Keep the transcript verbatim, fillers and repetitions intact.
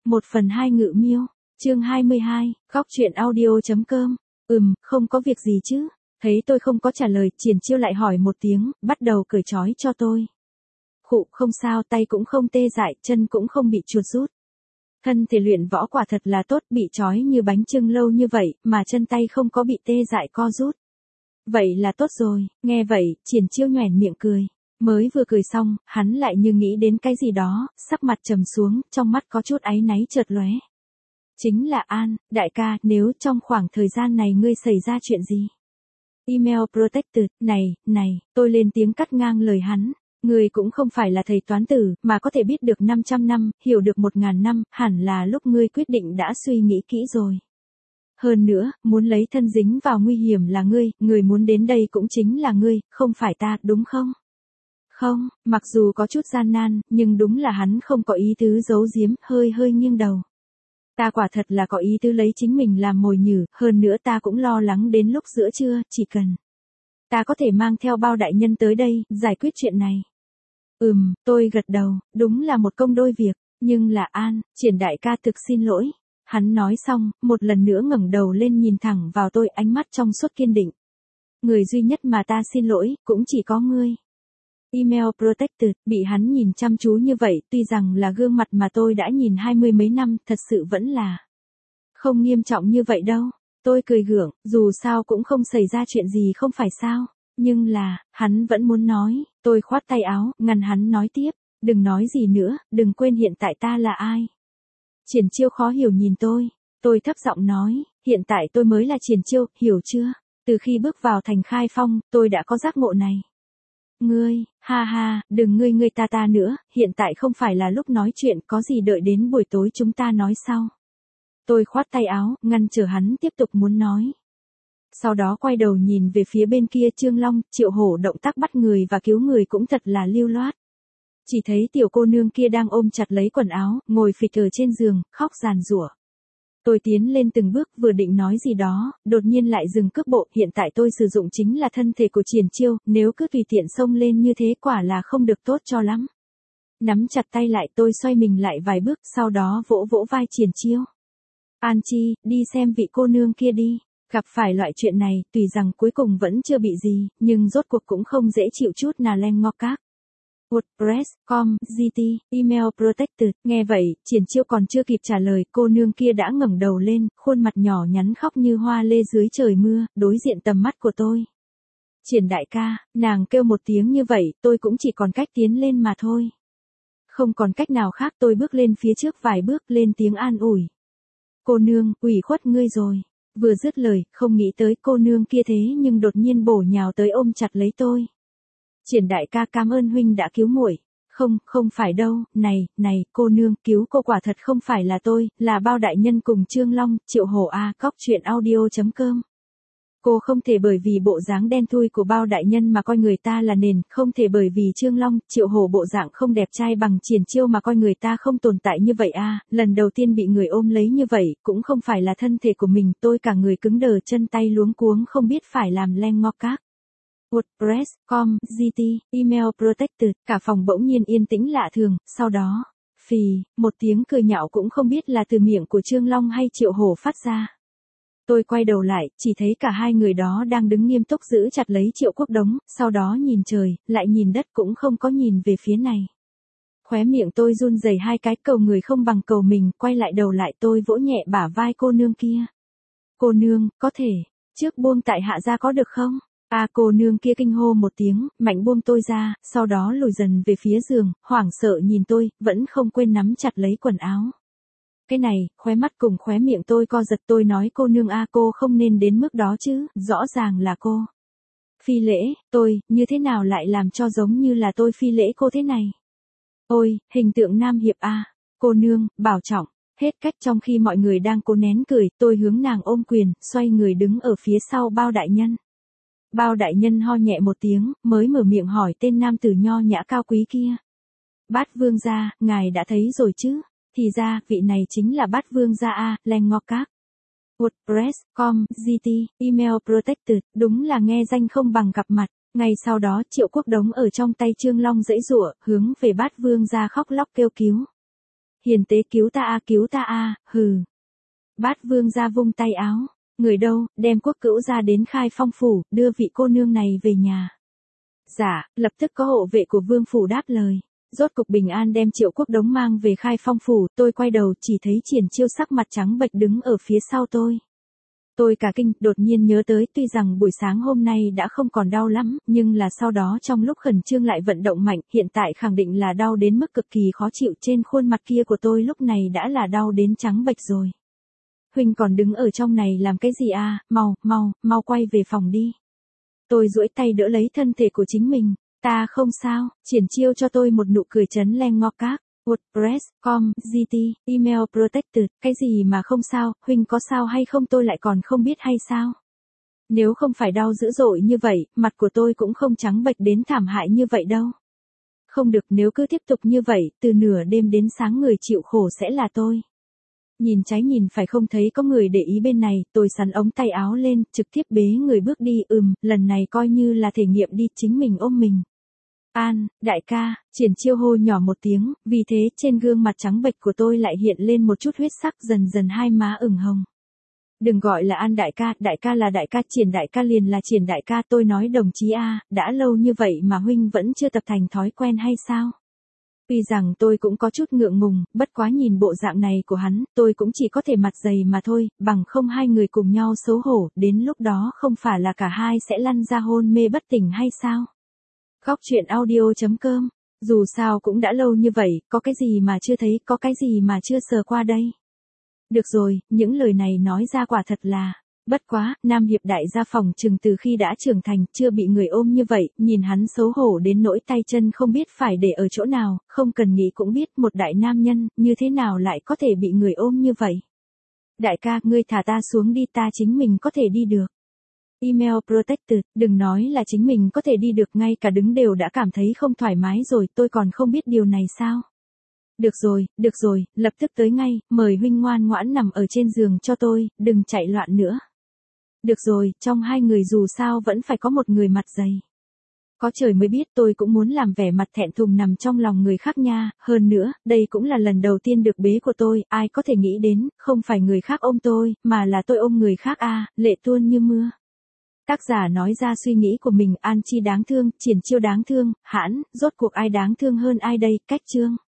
một phần hai Ngự Miêu, chương hai mươi hai, góc truyện audio.com. Ừm, không có việc gì chứ. Thấy tôi không có trả lời, Triển Chiêu lại hỏi một tiếng, bắt đầu cởi trói cho tôi. Khụ, không sao, tay cũng không tê dại, chân cũng không bị chuột rút. Thân thể luyện võ quả thật là tốt, bị trói như bánh chưng lâu như vậy, mà chân tay không có bị tê dại co rút. Vậy là tốt rồi, nghe vậy, Triển Chiêu nhoẻn miệng cười. Mới vừa cười xong, hắn lại như nghĩ đến cái gì đó, sắc mặt trầm xuống, trong mắt có chút áy náy chợt lóe. Chính là An, đại ca, nếu trong khoảng thời gian này ngươi xảy ra chuyện gì? Email protected, này, này, tôi lên tiếng cắt ngang lời hắn. Ngươi cũng không phải là thầy toán tử, mà có thể biết được năm trăm năm, hiểu được một ngàn năm, hẳn là lúc ngươi quyết định đã suy nghĩ kỹ rồi. Hơn nữa, muốn lấy thân dính vào nguy hiểm là ngươi, người muốn đến đây cũng chính là ngươi, không phải ta, đúng không? Không, mặc dù có chút gian nan, nhưng đúng là hắn không có ý tứ giấu giếm, hơi hơi nghiêng đầu. Ta quả thật là có ý tứ lấy chính mình làm mồi nhử, hơn nữa ta cũng lo lắng đến lúc giữa trưa, chỉ cần ta có thể mang theo bao đại nhân tới đây, giải quyết chuyện này. Ừm, tôi gật đầu, đúng là một công đôi việc, nhưng là An, Triển đại ca thực xin lỗi. Hắn nói xong, một lần nữa ngẩng đầu lên nhìn thẳng vào tôi, ánh mắt trong suốt kiên định. Người duy nhất mà ta xin lỗi, cũng chỉ có ngươi. Email protected, bị hắn nhìn chăm chú như vậy, tuy rằng là gương mặt mà tôi đã nhìn hai mươi mấy năm, thật sự vẫn là không nghiêm trọng như vậy đâu. Tôi cười gượng, dù sao cũng không xảy ra chuyện gì không phải sao. Nhưng là, hắn vẫn muốn nói, tôi khoát tay áo, ngăn hắn nói tiếp, đừng nói gì nữa, đừng quên hiện tại ta là ai. Triển Chiêu khó hiểu nhìn tôi, tôi thấp giọng nói, hiện tại tôi mới là Triển Chiêu, hiểu chưa? Từ khi bước vào thành Khai Phong, tôi đã có giác ngộ này. Ngươi, ha ha, đừng ngươi ngươi ta ta nữa, hiện tại không phải là lúc nói chuyện, có gì đợi đến buổi tối chúng ta nói sau. Tôi khoát tay áo, ngăn trở hắn tiếp tục muốn nói. Sau đó quay đầu nhìn về phía bên kia Trương Long, Triệu Hổ động tác bắt người và cứu người cũng thật là lưu loát. Chỉ thấy tiểu cô nương kia đang ôm chặt lấy quần áo, ngồi phịch ở trên giường, khóc giàn giụa. Tôi tiến lên từng bước vừa định nói gì đó, đột nhiên lại dừng cước bộ, hiện tại tôi sử dụng chính là thân thể của Triển Chiêu, nếu cứ tùy tiện xông lên như thế quả là không được tốt cho lắm. Nắm chặt tay lại tôi xoay mình lại vài bước, sau đó vỗ vỗ vai Triển Chiêu. An Chi, đi xem vị cô nương kia đi. Gặp phải loại chuyện này, tùy rằng cuối cùng vẫn chưa bị gì, nhưng rốt cuộc cũng không dễ chịu chút nào len ngọc các. WordPress, com, giê tê, email protected, nghe vậy, Triển Chiêu còn chưa kịp trả lời, cô nương kia đã ngẩng đầu lên, khuôn mặt nhỏ nhắn khóc như hoa lê dưới trời mưa, đối diện tầm mắt của tôi. Triển đại ca, nàng kêu một tiếng như vậy, tôi cũng chỉ còn cách tiến lên mà thôi. Không còn cách nào khác, tôi bước lên phía trước vài bước, lên tiếng an ủi. Cô nương, ủy khuất ngươi rồi. Vừa dứt lời, không nghĩ tới cô nương kia thế nhưng đột nhiên bổ nhào tới ôm chặt lấy tôi. Triển đại ca cảm ơn huynh đã cứu muội. Không, không phải đâu, này, này, cô nương, cứu cô quả thật không phải là tôi, là bao đại nhân cùng Trương Long, Triệu Hổ a, cóc truyện audio.com. Cô không thể bởi vì bộ dáng đen thui của bao đại nhân mà coi người ta là nền, không thể bởi vì Trương Long, Triệu Hổ bộ dạng không đẹp trai bằng Triển Chiêu mà coi người ta không tồn tại như vậy a, lần đầu tiên bị người ôm lấy như vậy, cũng không phải là thân thể của mình, tôi cả người cứng đờ chân tay luống cuống không biết phải làm len ngọc các. WordPress, com, giê tê, email protected, cả phòng bỗng nhiên yên tĩnh lạ thường, sau đó, phì, một tiếng cười nhạo cũng không biết là từ miệng của Trương Long hay Triệu Hổ phát ra. Tôi quay đầu lại, chỉ thấy cả hai người đó đang đứng nghiêm túc giữ chặt lấy Triệu Quốc Đống, sau đó nhìn trời, lại nhìn đất cũng không có nhìn về phía này. Khóe miệng tôi run rẩy hai cái, cầu người không bằng cầu mình, quay lại đầu lại tôi vỗ nhẹ bả vai cô nương kia. Cô nương, có thể, trước buông tại hạ ra có được không? À cô nương kia kinh hô một tiếng, mạnh buông tôi ra, sau đó lùi dần về phía giường, hoảng sợ nhìn tôi, vẫn không quên nắm chặt lấy quần áo. Cái này, khóe mắt cùng khóe miệng tôi co giật, tôi nói cô nương a, cô không nên đến mức đó chứ, rõ ràng là cô. Phi lễ, tôi, như thế nào lại làm cho giống như là tôi phi lễ cô thế này? Ôi, hình tượng nam hiệp a, cô nương, bảo trọng. Hết cách trong khi mọi người đang cố nén cười, tôi hướng nàng ôm quyền, xoay người đứng ở phía sau bao đại nhân. Bao đại nhân ho nhẹ một tiếng, mới mở miệng hỏi tên nam tử nho nhã cao quý kia. Bát vương gia, ngài đã thấy rồi chứ? Thì ra, vị này chính là Bát vương gia a, len ngọc các. WordPress, com, giê tê, email protected, đúng là nghe danh không bằng gặp mặt. Ngay sau đó Triệu Quốc Đống ở trong tay Trương Long giãy giụa, hướng về Bát vương gia khóc lóc kêu cứu. Hiền tế cứu ta a cứu ta a, hừ. Bát vương ra vung tay áo. Người đâu, đem quốc cữu ra đến Khai Phong phủ, đưa vị cô nương này về nhà. Dạ, lập tức có hộ vệ của vương phủ đáp lời. Rốt cục bình an đem Triệu Quốc Đống mang về Khai Phong phủ, tôi quay đầu chỉ thấy Triển Chiêu sắc mặt trắng bệch đứng ở phía sau tôi. Tôi cả kinh, đột nhiên nhớ tới tuy rằng buổi sáng hôm nay đã không còn đau lắm, nhưng là sau đó trong lúc khẩn trương lại vận động mạnh, hiện tại khẳng định là đau đến mức cực kỳ khó chịu, trên khuôn mặt kia của tôi lúc này đã là đau đến trắng bệch rồi. Huynh còn đứng ở trong này làm cái gì à, mau, mau, mau quay về phòng đi. Tôi duỗi tay đỡ lấy thân thể của chính mình, ta không sao, Triển Chiêu cho tôi một nụ cười chấn len ngo các. WordPress, com, giê tê, email protected, cái gì mà không sao, huynh có sao hay không tôi lại còn không biết hay sao? Nếu không phải đau dữ dội như vậy, mặt của tôi cũng không trắng bệch đến thảm hại như vậy đâu. Không được, nếu cứ tiếp tục như vậy, từ nửa đêm đến sáng người chịu khổ sẽ là tôi. Nhìn trái nhìn phải không thấy có người để ý bên này, tôi sắn ống tay áo lên, trực tiếp bế người bước đi, ừm, lần này coi như là thể nghiệm đi, chính mình ôm mình. An, đại ca, Triển Chiêu hô nhỏ một tiếng, vì thế trên gương mặt trắng bệch của tôi lại hiện lên một chút huyết sắc, dần dần hai má ửng hồng. Đừng gọi là An đại ca, đại ca là đại ca, Triển đại ca liền là Triển đại ca, tôi nói đồng chí a, đã lâu như vậy mà huynh vẫn chưa tập thành thói quen hay sao? Tuy rằng tôi cũng có chút ngượng ngùng, bất quá nhìn bộ dạng này của hắn, tôi cũng chỉ có thể mặt dày mà thôi, bằng không hai người cùng nhau xấu hổ, đến lúc đó không phải là cả hai sẽ lăn ra hôn mê bất tỉnh hay sao? Góc truyện audio.com. Dù sao cũng đã lâu như vậy, có cái gì mà chưa thấy, có cái gì mà chưa sờ qua đây. Được rồi, những lời này nói ra quả thật là, bất quá, Nam Hiệp đại gia phòng chừng từ khi đã trưởng thành, chưa bị người ôm như vậy, nhìn hắn xấu hổ đến nỗi tay chân không biết phải để ở chỗ nào, không cần nghĩ cũng biết một đại nam nhân, như thế nào lại có thể bị người ôm như vậy. Đại ca, ngươi thả ta xuống đi, ta chính mình có thể đi được. Email protected, đừng nói là chính mình có thể đi được, ngay cả đứng đều đã cảm thấy không thoải mái rồi, tôi còn không biết điều này sao. Được rồi, được rồi, lập tức tới ngay, mời huynh ngoan ngoãn nằm ở trên giường cho tôi, đừng chạy loạn nữa. Được rồi, trong hai người dù sao vẫn phải có một người mặt dày. Có trời mới biết, tôi cũng muốn làm vẻ mặt thẹn thùng nằm trong lòng người khác nha, hơn nữa, đây cũng là lần đầu tiên được bế của tôi, ai có thể nghĩ đến, không phải người khác ôm tôi, mà là tôi ôm người khác a, lệ tuôn như mưa. Tác giả nói ra suy nghĩ của mình, An Chi đáng thương, Triển Chiêu đáng thương, hãn, rốt cuộc ai đáng thương hơn ai đây, cách chương.